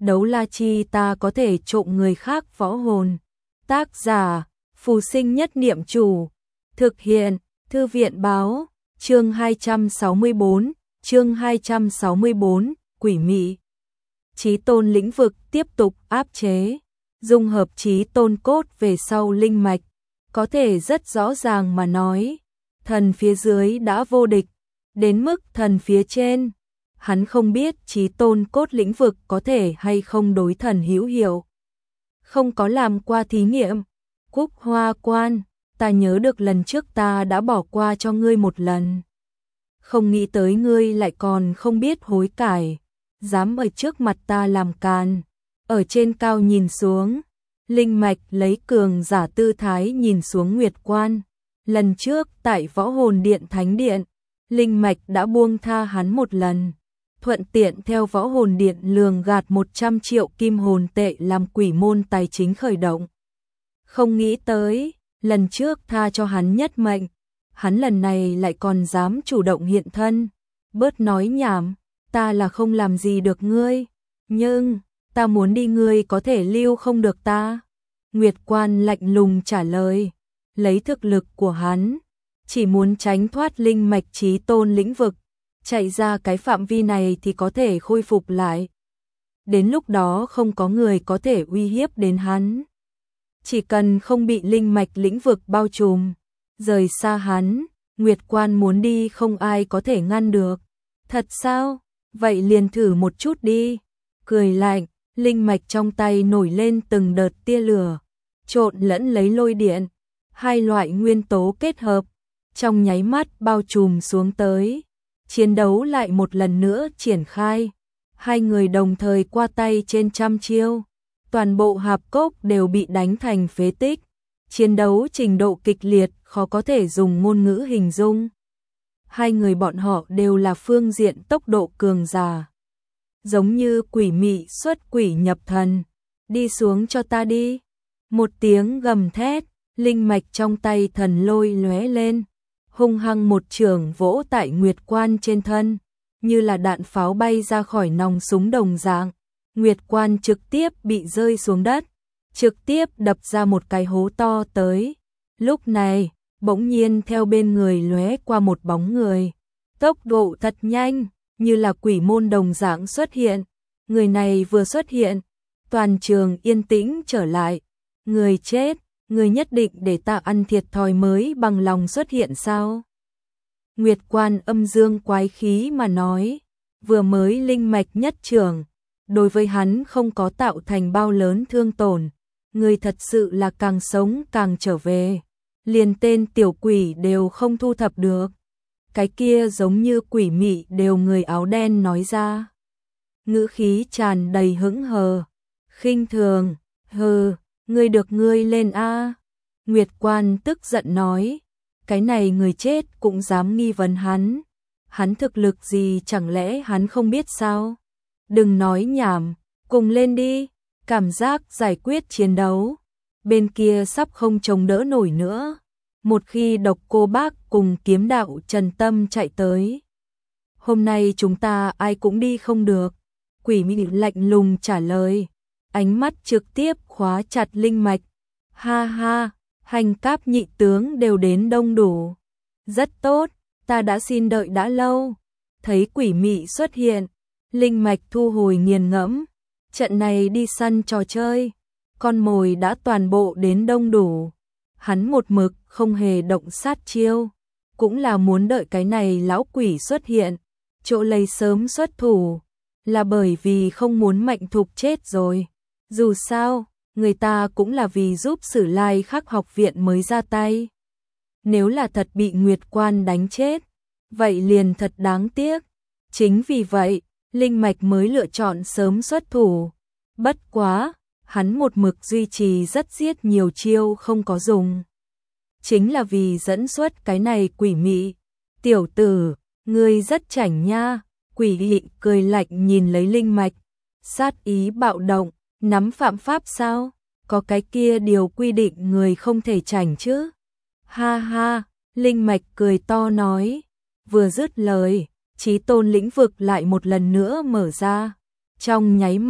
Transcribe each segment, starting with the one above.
đấu la chi ta có thể trộm người khác võ hồn. Tác giả, Phù Sinh Nhất Niệm Chủ. Thực hiện, Thư viện Báo. Chương 264, Quỷ Mị. Chí tôn lĩnh vực tiếp tục áp chế. Dung hợp chí tôn cốt về sau linh mạch. Có thể rất rõ ràng mà nói. Thần phía dưới đã vô địch. Đến mức thần phía trên. Hắn không biết chí tôn cốt lĩnh vực có thể hay không đối thần hữu hiệu. Không có làm qua thí nghiệm. Cúc Hoa Quan, ta nhớ được lần trước ta đã bỏ qua cho ngươi một lần. Không nghĩ tới ngươi lại còn không biết hối cải. Dám ở trước mặt ta làm càn. Ở trên cao nhìn xuống. Linh mạch lấy cường giả tư thái nhìn xuống Nguyệt Quan. Lần trước tại Võ Hồn Điện Thánh Điện, linh mạch đã buông tha hắn một lần. Thuận tiện theo Võ Hồn Điện lường gạt 100 triệu kim hồn tệ làm quỷ môn tài chính khởi động. Không nghĩ tới, lần trước tha cho hắn nhất mệnh, hắn lần này lại còn dám chủ động hiện thân. Bớt nói nhảm, ta là không làm gì được ngươi, nhưng ta muốn đi ngươi có thể lưu không được ta. Nguyệt Quan lạnh lùng trả lời, lấy thực lực của hắn, chỉ muốn tránh thoát linh mạch chí tôn lĩnh vực, chạy ra cái phạm vi này thì có thể khôi phục lại. Đến lúc đó không có người có thể uy hiếp đến hắn. Chỉ cần không bị linh mạch lĩnh vực bao trùm, rời xa hắn, Nguyệt Quan muốn đi không ai có thể ngăn được. Thật sao? Vậy liền thử một chút đi. Cười lạnh, linh mạch trong tay nổi lên từng đợt tia lửa, trộn lẫn lấy lôi điện, hai loại nguyên tố kết hợp, trong nháy mắt bao trùm xuống tới. Chiến đấu lại một lần nữa triển khai. Hai người đồng thời qua tay trên trăm chiêu. Toàn bộ hạp cốc đều bị đánh thành phế tích. Chiến đấu trình độ kịch liệt khó có thể dùng ngôn ngữ hình dung. Hai người bọn họ đều là phương diện tốc độ cường giả. Giống như quỷ mị xuất quỷ nhập thần. Đi xuống cho ta đi. Một tiếng gầm thét, linh mạch trong tay thần lôi lóe lên. Hung hăng một chưởng vỗ tại Nguyệt Quan trên thân. Như là đạn pháo bay ra khỏi nòng súng đồng dạng. Nguyệt Quan trực tiếp bị rơi xuống đất, trực tiếp đập ra một cái hố to tới. Lúc này, bỗng nhiên theo bên người lóe qua một bóng người. Tốc độ thật nhanh, như là quỷ môn đồng dạng xuất hiện. Người này vừa xuất hiện, toàn trường yên tĩnh trở lại. Người chết, người nhất định để ta ăn thiệt thòi mới bằng lòng xuất hiện sao? Nguyệt Quan âm dương quái khí mà nói, vừa mới linh mạch nhất trường. Đối với hắn không có tạo thành bao lớn thương tổn, người thật sự là càng sống càng trở về, liền tên tiểu quỷ đều không thu thập được. Cái kia giống như quỷ mị đều người áo đen nói ra. Ngữ khí tràn đầy hững hờ, khinh thường, hừ, ngươi được ngươi lên a. Nguyệt Quan tức giận nói, cái này người chết cũng dám nghi vấn hắn. Hắn thực lực gì chẳng lẽ hắn không biết sao? Đừng nói nhảm, cùng lên đi, cảm giác giải quyết chiến đấu. Bên kia sắp không chống đỡ nổi nữa. Một khi Độc Cô Bác cùng kiếm đạo Trần Tâm chạy tới. Hôm nay chúng ta ai cũng đi không được. Quỷ mị lạnh lùng trả lời. Ánh mắt trực tiếp khóa chặt linh mạch. Ha ha, hành cáp nhị tướng đều đến đông đủ. Rất tốt, ta đã xin đợi đã lâu. Thấy quỷ mị xuất hiện. Linh mạch thu hồi nghiền ngẫm, trận này đi săn trò chơi, con mồi đã toàn bộ đến đông đủ. Hắn một mực không hề động sát chiêu, cũng là muốn đợi cái này lão quỷ xuất hiện, chỗ lấy sớm xuất thủ, là bởi vì không muốn Mạnh Thục chết rồi. Dù sao, người ta cũng là vì giúp Sử Lai Khắc học viện mới ra tay. Nếu là thật bị Nguyệt Quan đánh chết, vậy liền thật đáng tiếc. Chính vì vậy, linh mạch mới lựa chọn sớm xuất thủ. Bất quá, hắn một mực duy trì rất giết nhiều chiêu không có dùng. Chính là vì dẫn xuất cái này quỷ mị. Tiểu tử, ngươi rất chảnh nha. Quỷ mị cười lạnh nhìn lấy linh mạch. Sát ý bạo động, nắm phạm pháp sao? Có cái kia điều quy định người không thể chảnh chứ? Ha ha, linh mạch cười to nói. Vừa dứt lời, chí tôn lĩnh vực lại một lần nữa mở ra. Trong nháy mắt,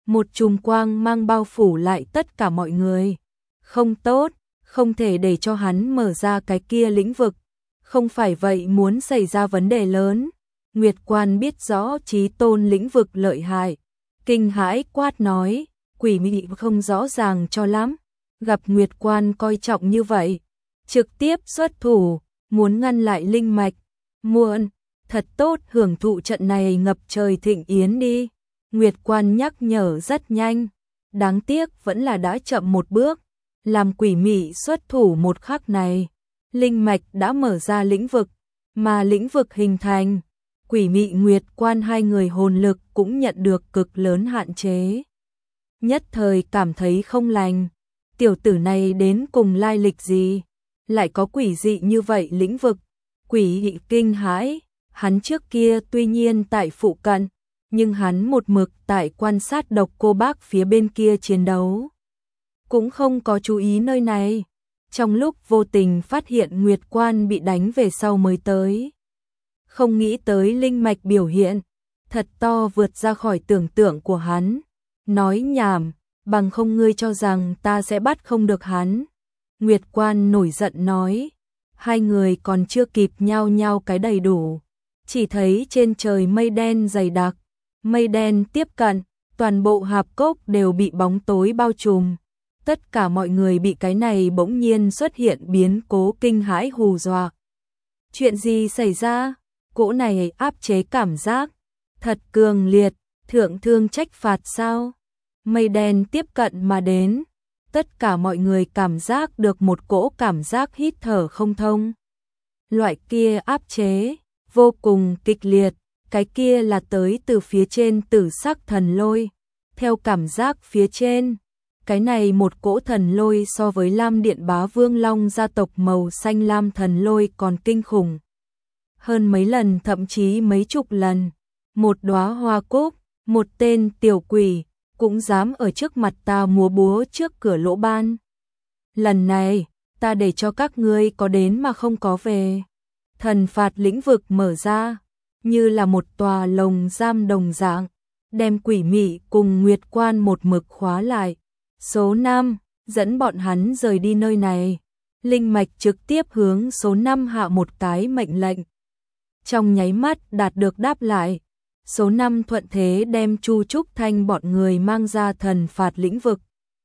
một chùm quang mang bao phủ lại tất cả mọi người. Không tốt, không thể để cho hắn mở ra cái kia lĩnh vực, không phải vậy muốn xảy ra vấn đề lớn. Nguyệt Quan biết rõ Chí Tôn lĩnh vực lợi hại, kinh hãi quát nói, quỷ mị không rõ ràng cho lắm, gặp Nguyệt Quan coi trọng như vậy, trực tiếp xuất thủ, muốn ngăn lại linh mạch. Muộn, thật tốt, hưởng thụ trận này ngập trời thịnh yến đi. Nguyệt Quan nhắc nhở rất nhanh, đáng tiếc vẫn là đã chậm một bước, làm quỷ mị xuất thủ một khắc này. Linh mạch đã mở ra lĩnh vực, mà lĩnh vực hình thành, quỷ mị Nguyệt Quan hai người hồn lực cũng nhận được cực lớn hạn chế. Nhất thời cảm thấy không lành, tiểu tử này đến cùng lai lịch gì, lại có quỷ dị như vậy lĩnh vực. Quỷ dị kinh hãi, hắn trước kia tuy nhiên tại phụ cận, nhưng hắn một mực tại quan sát Độc Cô Bác phía bên kia chiến đấu, cũng không có chú ý nơi này. Trong lúc vô tình phát hiện Nguyệt Quan bị đánh về sau mới tới. Không nghĩ tới linh mạch biểu hiện, thật to vượt ra khỏi tưởng tượng của hắn. Nói nhảm, bằng không ngươi cho rằng ta sẽ bắt không được hắn. Nguyệt Quan nổi giận nói, hai người còn chưa kịp nhao nhao cái đầy đủ. Chỉ thấy trên trời mây đen dày đặc, mây đen tiếp cận, toàn bộ hạp cốc đều bị bóng tối bao trùm. Tất cả mọi người bị cái này bỗng nhiên xuất hiện biến cố kinh hãi hù dọa. Chuyện gì xảy ra? Cỗ này áp chế cảm giác thật cường liệt, thượng thương trách phạt sao? Mây đen tiếp cận mà đến, tất cả mọi người cảm giác được một cỗ cảm giác hít thở không thông. Loại kia áp chế vô cùng kịch liệt, cái kia là tới từ phía trên Tử Sắc thần lôi. Theo cảm giác phía trên, cái này một cỗ thần lôi so với Lam Điện Bá Vương Long gia tộc màu xanh lam thần lôi còn kinh khủng hơn mấy lần, thậm chí mấy chục lần. Một đóa hoa cúc, một tên tiểu quỷ cũng dám ở trước mặt ta múa búa trước cửa lỗ ban. Lần này, ta để cho các ngươi có đến mà không có về. Thần phạt lĩnh vực mở ra, như là một tòa lồng giam đồng dạng, đem quỷ mị cùng Nguyệt Quan một mực khóa lại. Số 5, dẫn bọn hắn rời đi nơi này. Linh mạch trực tiếp hướng số 5 hạ một cái mệnh lệnh. Trong nháy mắt đạt được đáp lại, số 5 thuận thế đem Chu Trúc Thanh bọn người mang ra thần phạt lĩnh vực.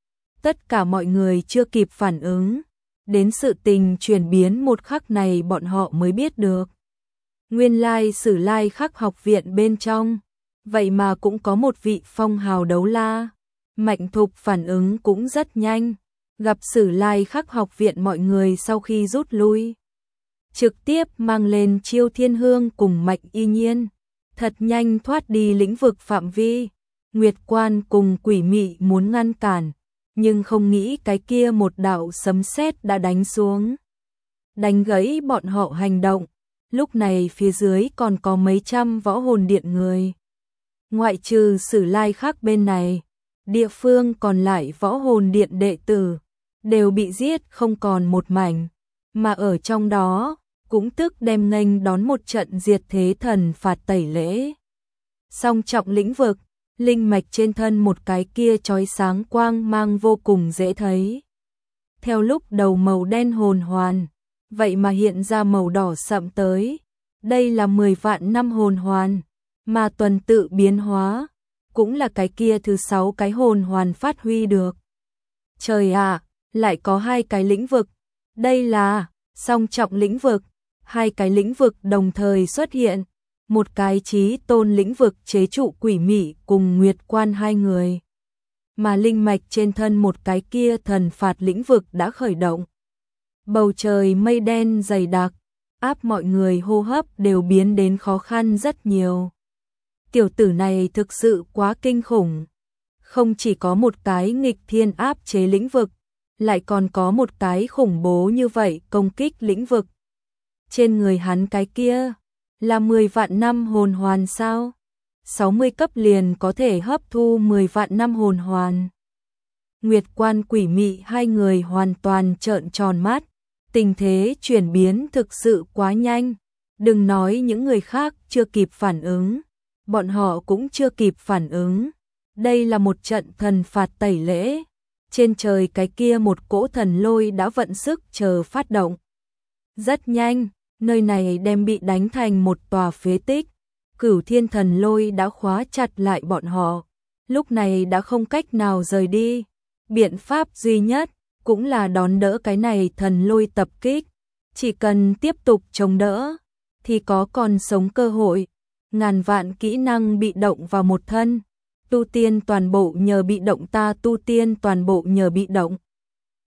Tất cả mọi người chưa kịp phản ứng, đến sự tình chuyển biến một khắc này bọn họ mới biết được. Nguyên lai Sử Lai Khắc học viện bên trong, vậy mà cũng có một vị phong hào đấu la. Mạnh Thục phản ứng cũng rất nhanh, gặp Sử Lai Khắc học viện mọi người sau khi rút lui, trực tiếp mang lên Chiêu Thiên Hương cùng Mạnh Y Nhiên, thật nhanh thoát đi lĩnh vực phạm vi. Nguyệt Quan cùng quỷ mị muốn ngăn cản, nhưng không nghĩ cái kia một đạo sấm sét đã đánh xuống, đánh gãy bọn họ hành động. Lúc này phía dưới còn có mấy trăm võ hồn điện người, ngoại trừ Sử Lai Khắc bên này, địa phương còn lại võ hồn điện đệ tử đều bị giết không còn một mảnh, mà ở trong đó cũng tức đem nghênh đón một trận diệt thế thần phạt tẩy lễ. Song trọng lĩnh vực, linh mạch trên thân một cái kia chói sáng quang mang vô cùng dễ thấy. Theo lúc đầu màu đen hồn hoàn, vậy mà hiện ra màu đỏ sậm tới. Đây là 10 vạn năm hồn hoàn, mà tuần tự biến hóa, cũng là cái kia thứ 6 cái hồn hoàn phát huy được. Trời ạ, lại có 2 cái lĩnh vực. Đây là song trọng lĩnh vực, 2 cái lĩnh vực đồng thời xuất hiện. Một cái Chí Tôn lĩnh vực chế trụ quỷ mị cùng Nguyệt Quan hai người, mà linh mạch trên thân một cái kia thần phạt lĩnh vực đã khởi động. Bầu trời mây đen dày đặc, áp mọi người hô hấp đều biến đến khó khăn rất nhiều. Tiểu tử này thực sự quá kinh khủng. Không chỉ có một cái nghịch thiên áp chế lĩnh vực, lại còn có một cái khủng bố như vậy công kích lĩnh vực. Trên người hắn cái kia là 10 vạn năm hồn hoàn sao? 60 cấp liền có thể hấp thu 10 vạn năm hồn hoàn. Nguyệt Quan quỷ mị hai người hoàn toàn trợn tròn mắt. Tình thế chuyển biến thực sự quá nhanh. Đừng nói những người khác chưa kịp phản ứng, bọn họ cũng chưa kịp phản ứng. Đây là một trận thần phạt tẩy lễ. Trên trời cái kia một cỗ thần lôi đã vận sức chờ phát động. Rất nhanh, nơi này đem bị đánh thành một tòa phế tích. Cửu thiên thần lôi đã khóa chặt lại bọn họ. Lúc này đã không cách nào rời đi. Biện pháp duy nhất cũng là đón đỡ cái này thần lôi tập kích. Chỉ cần tiếp tục chống đỡ thì có còn sống cơ hội. Ngàn vạn kỹ năng bị động vào một thân. Tu tiên toàn bộ nhờ bị động, ta tu tiên toàn bộ nhờ bị động.